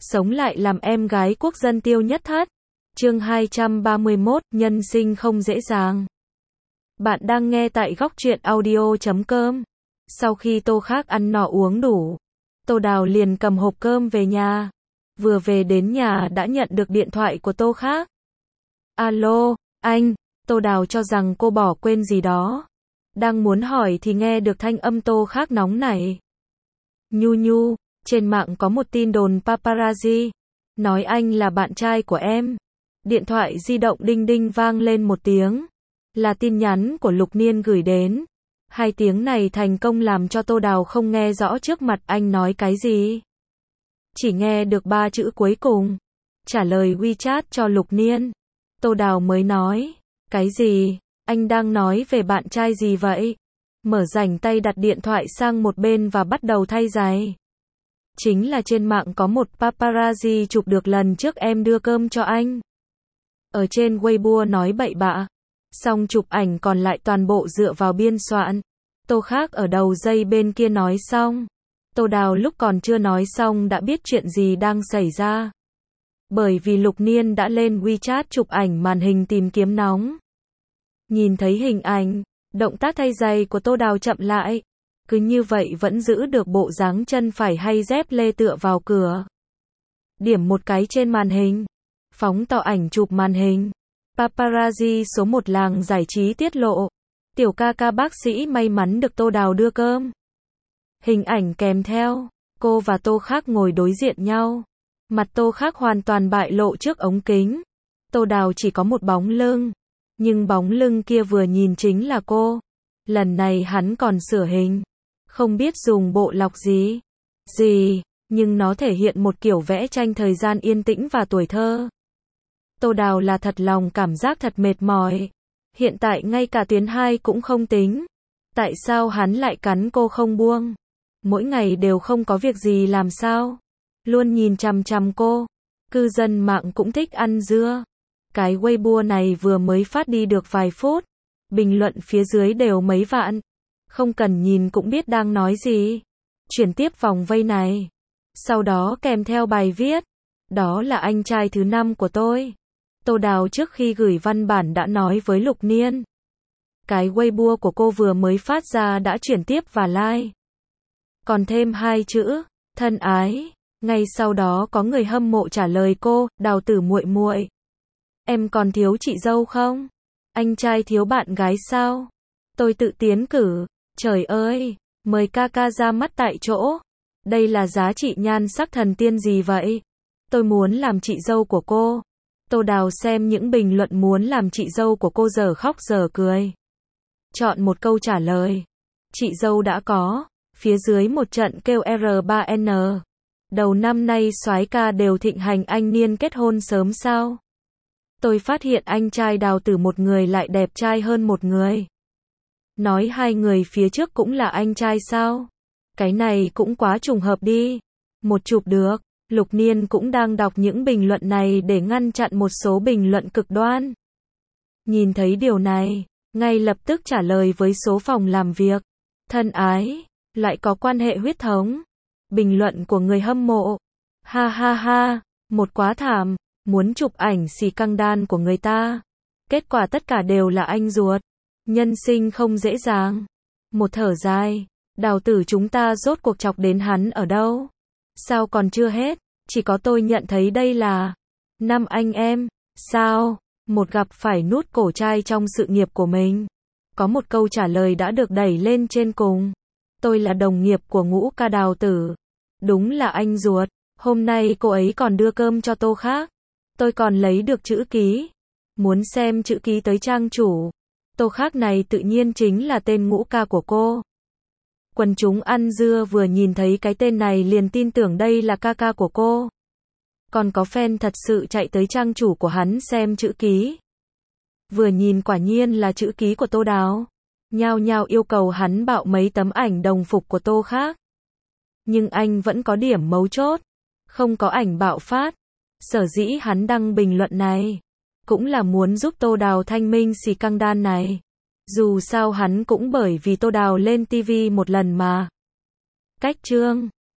sống lại làm em gái quốc dân Tiêu Nhất Thất. Chương 231, nhân sinh không dễ dàng. Bạn đang nghe tại góc truyện audio.com. Sau khi Tô Khác ăn no uống đủ, Tô Đào liền cầm hộp cơm về nhà. Vừa về đến nhà đã nhận được điện thoại của Tô Khác. Alo, anh. Tô Đào cho rằng cô bỏ quên gì đó. Đang muốn hỏi thì nghe được thanh âm Tô Khác nóng nảy. Nhu, trên mạng có một tin đồn paparazzi, nói anh là bạn trai của em. Điện thoại di động đinh đinh vang lên một tiếng. Là tin nhắn của Lục Niên gửi đến. Hai tiếng này thành công làm cho Tô Đào không nghe rõ trước mặt anh nói cái gì. Chỉ nghe được 3 chữ cuối cùng. Trả lời WeChat cho Lục Niên. Tô Đào mới nói, cái gì? Anh đang nói về bạn trai gì vậy? Mở rảnh tay đặt điện thoại sang một bên và bắt đầu thay giày. Chính là trên mạng có một paparazzi chụp được lần trước em đưa cơm cho anh. Ở trên Weibo nói bậy bạ. Xong chụp ảnh còn lại toàn bộ dựa vào biên soạn. Tô Khác ở đầu dây bên kia nói xong. Tô Đào lúc còn chưa nói xong đã biết chuyện gì đang xảy ra. Bởi vì Lục Niên đã lên WeChat chụp ảnh màn hình tìm kiếm nóng. Nhìn thấy hình ảnh, động tác thay giày của Tô Đào chậm lại. Cứ như vậy vẫn giữ được bộ dáng chân phải hay dép lê tựa vào cửa. Điểm một cái trên màn hình. Phóng to ảnh chụp màn hình. Paparazzi số 1 làng giải trí tiết lộ. Tiểu ca ca bác sĩ may mắn được Tô Đào đưa cơm. Hình ảnh kèm theo. Cô và Tô Khác ngồi đối diện nhau. Mặt Tô Khác hoàn toàn bại lộ trước ống kính. Tô Đào chỉ có một bóng lưng. Nhưng bóng lưng kia vừa nhìn chính là cô. Lần này hắn còn sửa hình. Không biết dùng bộ lọc gì. Nhưng nó thể hiện một kiểu vẽ tranh thời gian yên tĩnh và tuổi thơ. Tô Đào là thật lòng cảm giác thật mệt mỏi. Hiện tại ngay cả tuyến 2 cũng không tính. Tại sao hắn lại cắn cô không buông? Mỗi ngày đều không có việc gì làm sao? Luôn nhìn chằm chằm cô. Cư dân mạng cũng thích ăn dưa. Cái Weibo này vừa mới phát đi được vài phút. Bình luận phía dưới đều mấy vạn. Không cần nhìn cũng biết đang nói gì. Chuyển tiếp vòng vây này. Sau đó kèm theo bài viết. Đó là anh trai thứ 5 của tôi. Tô Đào trước khi gửi văn bản đã nói với Lục Niên. Cái Weibo của cô vừa mới phát ra đã chuyển tiếp và like. Còn thêm 2 chữ, thân ái. Ngay sau đó có người hâm mộ trả lời cô, Đào tử muội muội. Em còn thiếu chị dâu không? Anh trai thiếu bạn gái sao? Tôi tự tiến cử. Trời ơi, mời ca ca ra mắt tại chỗ. Đây là giá trị nhan sắc thần tiên gì vậy? Tôi muốn làm chị dâu của cô. Tô Đào xem những bình luận muốn làm chị dâu của cô giờ khóc giờ cười. Chọn một câu trả lời. Chị dâu đã có. Phía dưới một trận kêu R3N. Đầu năm nay soái ca đều thịnh hành, anh Niên kết hôn sớm sao? Tôi phát hiện anh trai Đào tử một người lại đẹp trai hơn một người. Nói 2 người phía trước cũng là anh trai sao? Cái này cũng quá trùng hợp đi. Một chụp được. Lục Niên cũng đang đọc những bình luận này để ngăn chặn một số bình luận cực đoan. Nhìn thấy điều này, ngay lập tức trả lời với số phòng làm việc. Thân ái, lại có quan hệ huyết thống. Bình luận của người hâm mộ. Ha ha ha, một quá thảm, muốn chụp ảnh xì căng đan của người ta. Kết quả tất cả đều là anh ruột. Nhân sinh không dễ dàng. Một thở dài, Đào tử chúng ta rốt cuộc chọc đến hắn ở đâu? Sao còn chưa hết? Chỉ có tôi nhận thấy đây là 5 anh em. Sao? Một gặp phải nút cổ trai trong sự nghiệp của mình. Có một câu trả lời đã được đẩy lên trên cùng. Tôi là đồng nghiệp của Ngũ ca Đào tử. Đúng là anh ruột. Hôm nay cô ấy còn đưa cơm cho Tô Khác. Tôi còn lấy được chữ ký. Muốn xem chữ ký tới trang chủ. Tô Khác này tự nhiên chính là tên Ngũ ca của cô. Quần chúng ăn dưa vừa nhìn thấy cái tên này liền tin tưởng đây là ca ca của cô. Còn có fan thật sự chạy tới trang chủ của hắn xem chữ ký. Vừa nhìn quả nhiên là chữ ký của Tô Đào. Nhao nhao yêu cầu hắn bạo mấy tấm ảnh đồng phục của Tô Khác. Nhưng anh vẫn có điểm mấu chốt. Không có ảnh bạo phát. Sở dĩ hắn đăng bình luận này. Cũng là muốn giúp Tô Đào thanh minh xì căng đan này. Dù sao hắn cũng bởi vì Tô Đào lên TV một lần mà. Cách chương